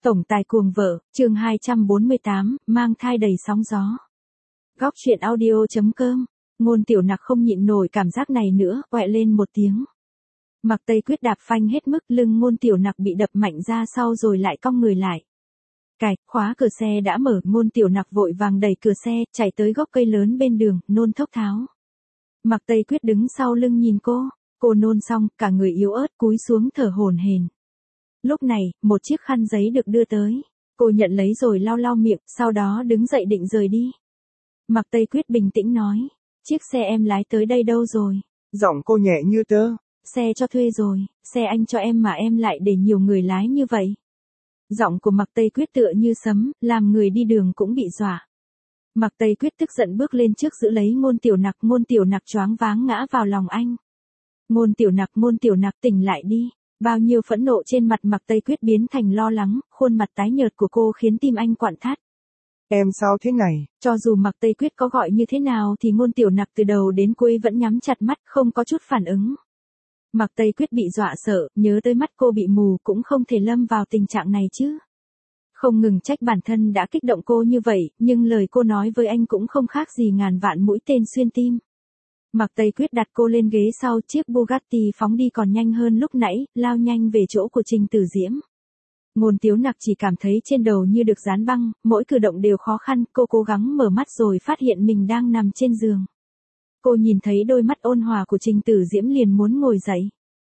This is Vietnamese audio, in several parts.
Tổng tài cuồng vợ, chương 248, mang thai đầy sóng gió. Góc truyện audio.com, Ngôn Tiểu Nặc không nhịn nổi cảm giác này nữa, quẹ lên một tiếng. Mặc Tây Quyết đạp phanh hết mức, lưng Ngôn Tiểu Nặc bị đập mạnh ra sau rồi lại cong người lại. Cạch, khóa cửa xe đã mở, Ngôn Tiểu Nặc vội vàng đẩy cửa xe, chạy tới gốc cây lớn bên đường, nôn thốc tháo. Mặc Tây Quyết đứng sau lưng nhìn cô nôn xong, cả người yếu ớt cúi xuống thở hổn hển. Lúc này, một chiếc khăn giấy được đưa tới. Cô nhận lấy rồi lau lau miệng, sau đó đứng dậy định rời đi. Mặc Tây Quyết bình tĩnh nói, chiếc xe em lái tới đây đâu rồi? Giọng cô nhẹ như tơ. Xe cho thuê rồi, xe anh cho em mà em lại để nhiều người lái như vậy. Giọng của Mặc Tây Quyết tựa như sấm, làm người đi đường cũng bị dọa. Mặc Tây Quyết tức giận bước lên trước giữ lấy Ngôn Tiểu Nặc choáng váng ngã vào lòng anh. Ngôn Tiểu Nặc tỉnh lại đi. Bao nhiêu phẫn nộ trên mặt Mặc Tây Quyết biến thành lo lắng, khuôn mặt tái nhợt của cô khiến tim anh quặn thắt. Em sao thế này? Cho dù Mặc Tây Quyết có gọi như thế nào thì Ngôn Tiểu Nặc từ đầu đến cuối vẫn nhắm chặt mắt, không có chút phản ứng. Mặc Tây Quyết bị dọa sợ, nhớ tới mắt cô bị mù cũng không thể lâm vào tình trạng này chứ. Không ngừng trách bản thân đã kích động cô như vậy, nhưng lời cô nói với anh cũng không khác gì ngàn vạn mũi tên xuyên tim. Mặc Tây Quyết đặt cô lên ghế sau, chiếc Bugatti phóng đi còn nhanh hơn lúc nãy, lao nhanh về chỗ của Trình Tử Diễm. Ngôn Tiểu Nặc chỉ cảm thấy trên đầu như được dán băng, mỗi cử động đều khó khăn, cô cố gắng mở mắt rồi phát hiện mình đang nằm trên giường. Cô nhìn thấy đôi mắt ôn hòa của Trình Tử Diễm liền muốn ngồi dậy.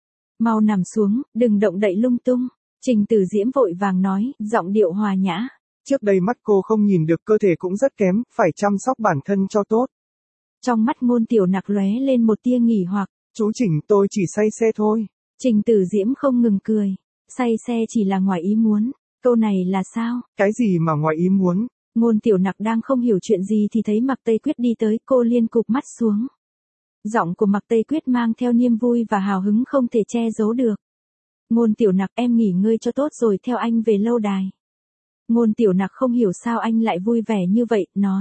Mau nằm xuống, đừng động đậy lung tung. Trình Tử Diễm vội vàng nói, giọng điệu hòa nhã. Trước đây mắt cô không nhìn được, cơ thể cũng rất kém, phải chăm sóc bản thân cho tốt. Trong mắt Ngôn Tiểu Nặc lóe lên một tia nghỉ hoặc. Chú Trình, tôi chỉ say xe thôi. Trình Tử Diễm không ngừng cười. Say xe chỉ là ngoài ý muốn. Câu này là sao? Cái gì mà ngoài ý muốn? Ngôn Tiểu Nặc đang không hiểu chuyện gì thì thấy Mặc Tây Quyết đi tới, cô liên cụp mắt xuống. Giọng của Mặc Tây Quyết mang theo niềm vui và hào hứng không thể che giấu được. Ngôn Tiểu Nặc, em nghỉ ngơi cho tốt rồi theo anh về lâu đài. Ngôn Tiểu Nặc không hiểu sao anh lại vui vẻ như vậy, nói.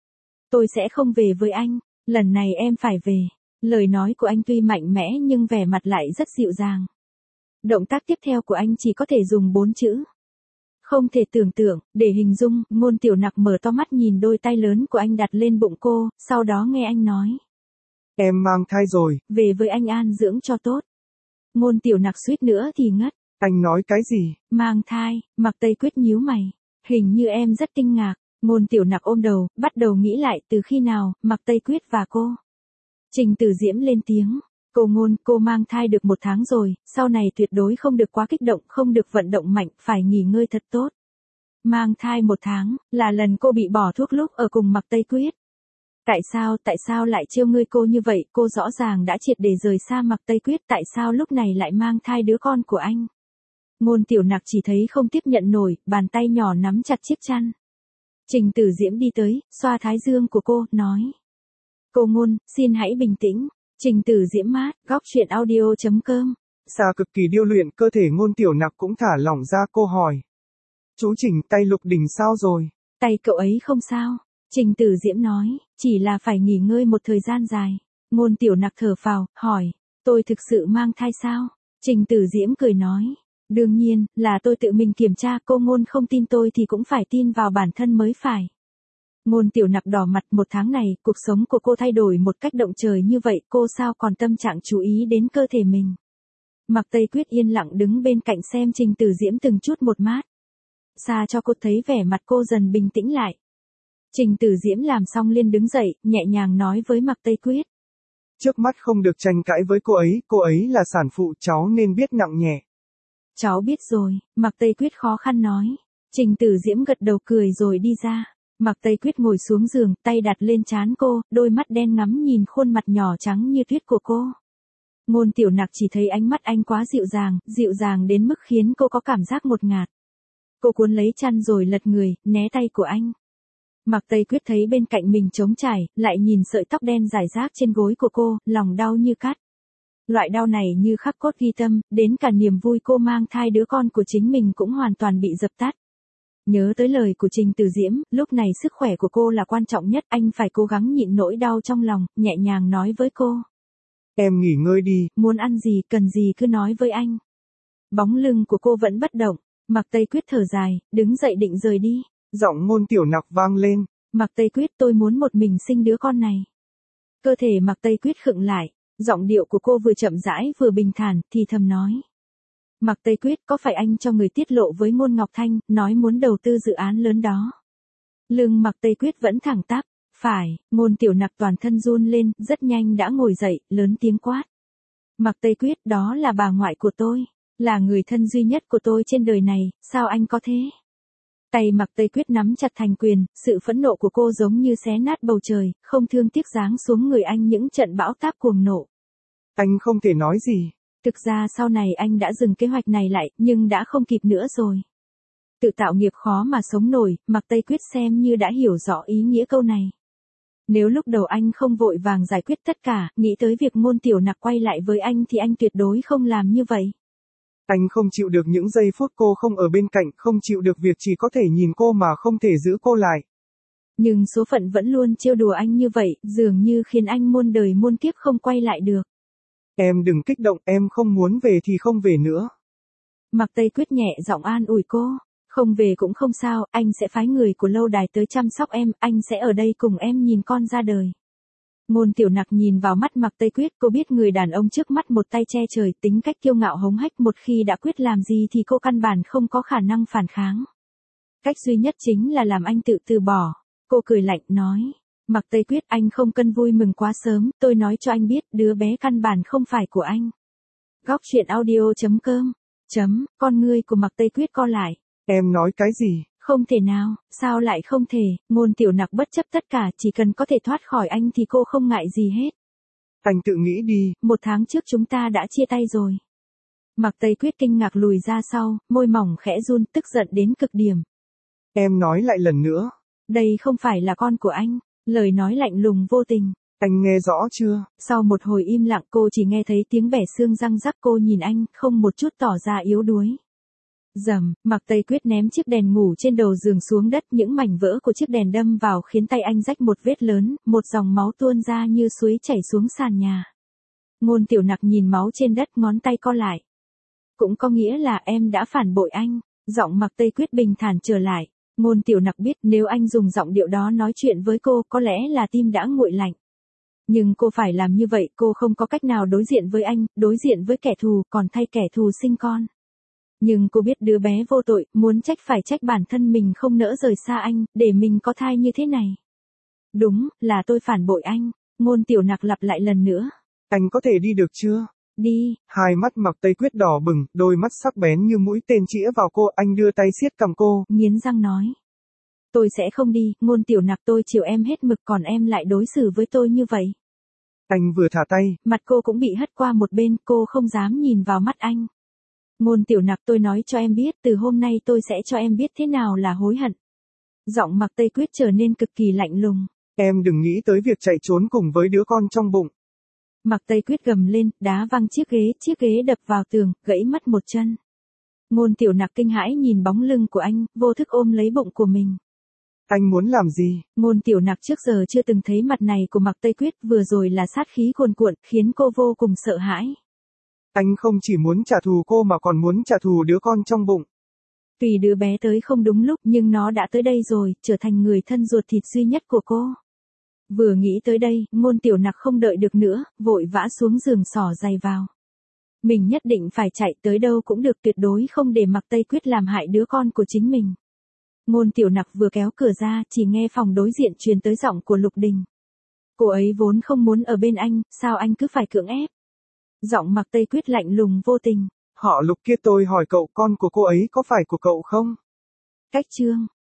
Tôi sẽ không về với anh, lần này em phải về. Lời nói của anh tuy mạnh mẽ nhưng vẻ mặt lại rất dịu dàng. Động tác tiếp theo của anh chỉ có thể dùng 4 chữ. Không thể tưởng tượng, để hình dung, Ngôn Tiểu Nặc mở to mắt nhìn đôi tay lớn của anh đặt lên bụng cô, sau đó nghe anh nói. Em mang thai rồi. Về với anh an dưỡng cho tốt. Ngôn Tiểu Nặc suýt nữa thì ngất. Anh nói cái gì? Mang thai, Mặc Tây Quyết nhíu mày. Hình như em rất kinh ngạc. Ngôn Tiểu Nặc ôm đầu, bắt đầu nghĩ lại từ khi nào, Mặc Tây Quyết và cô. Trình Tử Diễm lên tiếng. Cô mang thai được 1 tháng rồi, sau này tuyệt đối không được quá kích động, không được vận động mạnh, phải nghỉ ngơi thật tốt. Mang thai 1 tháng, là lần cô bị bỏ thuốc lúc ở cùng Mặc Tây Quyết. Tại sao lại trêu ngươi cô như vậy, cô rõ ràng đã triệt để rời xa Mặc Tây Quyết, tại sao lúc này lại mang thai đứa con của anh? Ngôn Tiểu Nặc chỉ thấy không tiếp nhận nổi, bàn tay nhỏ nắm chặt chiếc chăn. Trình Tử Diễm đi tới, xoa thái dương của cô, nói. Cô Ngôn, xin hãy bình tĩnh. Trình Tử Diễm mát, góc truyện audio.com. Xa cực kỳ điêu luyện, cơ thể Ngôn Tiểu Nặc cũng thả lỏng ra, cô hỏi. Chú Trình, tay Lục Đình sao rồi? Tay cậu ấy không sao. Trình Tử Diễm nói, chỉ là phải nghỉ ngơi một thời gian dài. Ngôn Tiểu Nặc thở phào, hỏi, tôi thực sự mang thai sao? Trình Tử Diễm cười nói, đương nhiên, là tôi tự mình kiểm tra, cô Ngôn không tin tôi thì cũng phải tin vào bản thân mới phải. Ngôn Tiểu Nặc đỏ mặt, 1 tháng này, cuộc sống của cô thay đổi một cách động trời như vậy, cô sao còn tâm trạng chú ý đến cơ thể mình. Mặc Tây Quyết yên lặng đứng bên cạnh xem Trình Tử Diễm từng chút một mát. Xa cho cô thấy vẻ mặt cô dần bình tĩnh lại. Trình Tử Diễm làm xong liền đứng dậy, nhẹ nhàng nói với Mặc Tây Quyết. Trước mắt không được tranh cãi với cô ấy là sản phụ, cháu nên biết nặng nhẹ. Cháu biết rồi, Mặc Tây Quyết khó khăn nói. Trình Tử Diễm gật đầu cười rồi đi ra. Mặc Tây Quyết ngồi xuống giường, tay đặt lên trán cô, đôi mắt đen ngắm nhìn khuôn mặt nhỏ trắng như tuyết của cô. Ngôn Tiểu Nặc chỉ thấy ánh mắt anh quá dịu dàng đến mức khiến cô có cảm giác ngột ngạt. Cô cuốn lấy chăn rồi lật người, né tay của anh. Mặc Tây Quyết thấy bên cạnh mình trống trải, lại nhìn sợi tóc đen rải rác trên gối của cô, lòng đau như cắt. Loại đau này như khắc cốt ghi tâm, đến cả niềm vui cô mang thai đứa con của chính mình cũng hoàn toàn bị dập tắt. Nhớ tới lời của Trình Tử Diễm, lúc này sức khỏe của cô là quan trọng nhất, anh phải cố gắng nhịn nỗi đau trong lòng, nhẹ nhàng nói với cô. Em nghỉ ngơi đi. Muốn ăn gì, cần gì cứ nói với anh. Bóng lưng của cô vẫn bất động. Mạc Tây Quyết thở dài, đứng dậy định rời đi. Giọng Ngôn Tiểu Nặc vang lên. Mạc Tây Quyết, tôi muốn một mình sinh đứa con này. Cơ thể Mạc Tây Quyết khựng lại, giọng điệu của cô vừa chậm rãi vừa bình thản, thì thầm nói. Mạc Tây Quyết, có phải anh cho người tiết lộ với Ngôn Ngọc Thanh, nói muốn đầu tư dự án lớn đó? Lưng Mạc Tây Quyết vẫn thẳng tắp. Phải, Ngôn Tiểu Nặc toàn thân run lên, rất nhanh đã ngồi dậy, lớn tiếng quát. Mạc Tây Quyết, đó là bà ngoại của tôi, là người thân duy nhất của tôi trên đời này, sao anh có thế? Tay Mạc Tây Quyết nắm chặt thành quyền, sự phẫn nộ của cô giống như xé nát bầu trời, không thương tiếc giáng xuống người anh những trận bão táp cuồng nộ. Anh không thể nói gì. Thực ra sau này anh đã dừng kế hoạch này lại, nhưng đã không kịp nữa rồi. Tự tạo nghiệp khó mà sống nổi, Mạc Tây Quyết xem như đã hiểu rõ ý nghĩa câu này. Nếu lúc đầu anh không vội vàng giải quyết tất cả, nghĩ tới việc Ngôn Tiểu Nặc quay lại với anh thì anh tuyệt đối không làm như vậy. Anh không chịu được những giây phút cô không ở bên cạnh, không chịu được việc chỉ có thể nhìn cô mà không thể giữ cô lại. Nhưng số phận vẫn luôn trêu đùa anh như vậy, dường như khiến anh muôn đời muôn kiếp không quay lại được. Em đừng kích động, em không muốn về thì không về nữa. Mạc Tây Quyết nhẹ giọng an ủi cô. Không về cũng không sao, anh sẽ phái người của lâu đài tới chăm sóc em, anh sẽ ở đây cùng em nhìn con ra đời. Ngôn Tiểu Nặc nhìn vào mắt Mạc Tây Quyết, cô biết người đàn ông trước mắt một tay che trời, tính cách kiêu ngạo hống hách, một khi đã quyết làm gì thì cô căn bản không có khả năng phản kháng. Cách duy nhất chính là làm anh tự từ bỏ. Cô cười lạnh nói. Mạc Tây Quyết, anh không cần vui mừng quá sớm, tôi nói cho anh biết, đứa bé căn bản không phải của anh. Góc truyện audio.com. Con ngươi của Mạc Tây Quyết co lại. Em nói cái gì? Không thể nào, sao lại không thể, Ngôn Tiểu Nặc bất chấp tất cả, chỉ cần có thể thoát khỏi anh thì cô không ngại gì hết. Anh tự nghĩ đi. 1 tháng trước chúng ta đã chia tay rồi. Mạc Tây Quyết kinh ngạc lùi ra sau, môi mỏng khẽ run, tức giận đến cực điểm. Em nói lại lần nữa. Đây không phải là con của anh, lời nói lạnh lùng vô tình. Anh nghe rõ chưa? Sau một hồi im lặng cô chỉ nghe thấy tiếng bẻ xương răng rắc, cô nhìn anh, không một chút tỏ ra yếu đuối. Rầm, Mạc Tây Quyết ném chiếc đèn ngủ trên đầu giường xuống đất, những mảnh vỡ của chiếc đèn đâm vào khiến tay anh rách một vết lớn, một dòng máu tuôn ra như suối chảy xuống sàn nhà. Ngôn Tiểu Nặc nhìn máu trên đất, ngón tay co lại. Cũng có nghĩa là em đã phản bội anh. Giọng Mạc Tây Quyết bình thản trở lại. Ngôn Tiểu Nặc biết nếu anh dùng giọng điệu đó nói chuyện với cô, có lẽ là tim đã nguội lạnh. Nhưng cô phải làm như vậy, cô không có cách nào đối diện với anh, đối diện với kẻ thù, còn thay kẻ thù sinh con. Nhưng cô biết đứa bé vô tội, muốn trách phải trách bản thân mình không nỡ rời xa anh, để mình có thai như thế này. Đúng, là tôi phản bội anh. Ngôn Tiểu Nặc lặp lại lần nữa. Anh có thể đi được chưa? Đi. Hai mắt Mạc Tây Quyết đỏ bừng, đôi mắt sắc bén như mũi tên chĩa vào cô, anh đưa tay siết cằm cô. Nghiến răng nói. Tôi sẽ không đi, Ngôn Tiểu Nặc, tôi chiều em hết mực, còn em lại đối xử với tôi như vậy. Anh vừa thả tay. Mặt cô cũng bị hất qua một bên, cô không dám nhìn vào mắt anh. Ngôn Tiểu Nặc, tôi nói cho em biết, từ hôm nay tôi sẽ cho em biết thế nào là hối hận. Giọng Mạc Tây Quyết trở nên cực kỳ lạnh lùng. Em đừng nghĩ tới việc chạy trốn cùng với đứa con trong bụng. Mạc Tây Quyết gầm lên, đá văng chiếc ghế đập vào tường, gãy mất một chân. Ngôn Tiểu Nặc kinh hãi nhìn bóng lưng của anh, vô thức ôm lấy bụng của mình. Anh muốn làm gì? Ngôn Tiểu Nặc trước giờ chưa từng thấy mặt này của Mạc Tây Quyết, vừa rồi là sát khí cuồn cuộn, khiến cô vô cùng sợ hãi. Anh không chỉ muốn trả thù cô mà còn muốn trả thù đứa con trong bụng. Tuy đứa bé tới không đúng lúc, nhưng nó đã tới đây rồi, trở thành người thân ruột thịt duy nhất của cô. Vừa nghĩ tới đây, Ngôn Tiểu Nặc không đợi được nữa, vội vã xuống giường xỏ giày vào. Mình nhất định phải chạy, tới đâu cũng được, tuyệt đối không để Mạc Tây Quyết làm hại đứa con của chính mình. Ngôn Tiểu Nặc vừa kéo cửa ra, chỉ nghe phòng đối diện truyền tới giọng của Lục Đình. Cô ấy vốn không muốn ở bên anh, sao anh cứ phải cưỡng ép? Giọng Mạc Tây Quyết lạnh lùng vô tình. Họ Lục kia, tôi hỏi cậu, con của cô ấy có phải của cậu không? Cách chương.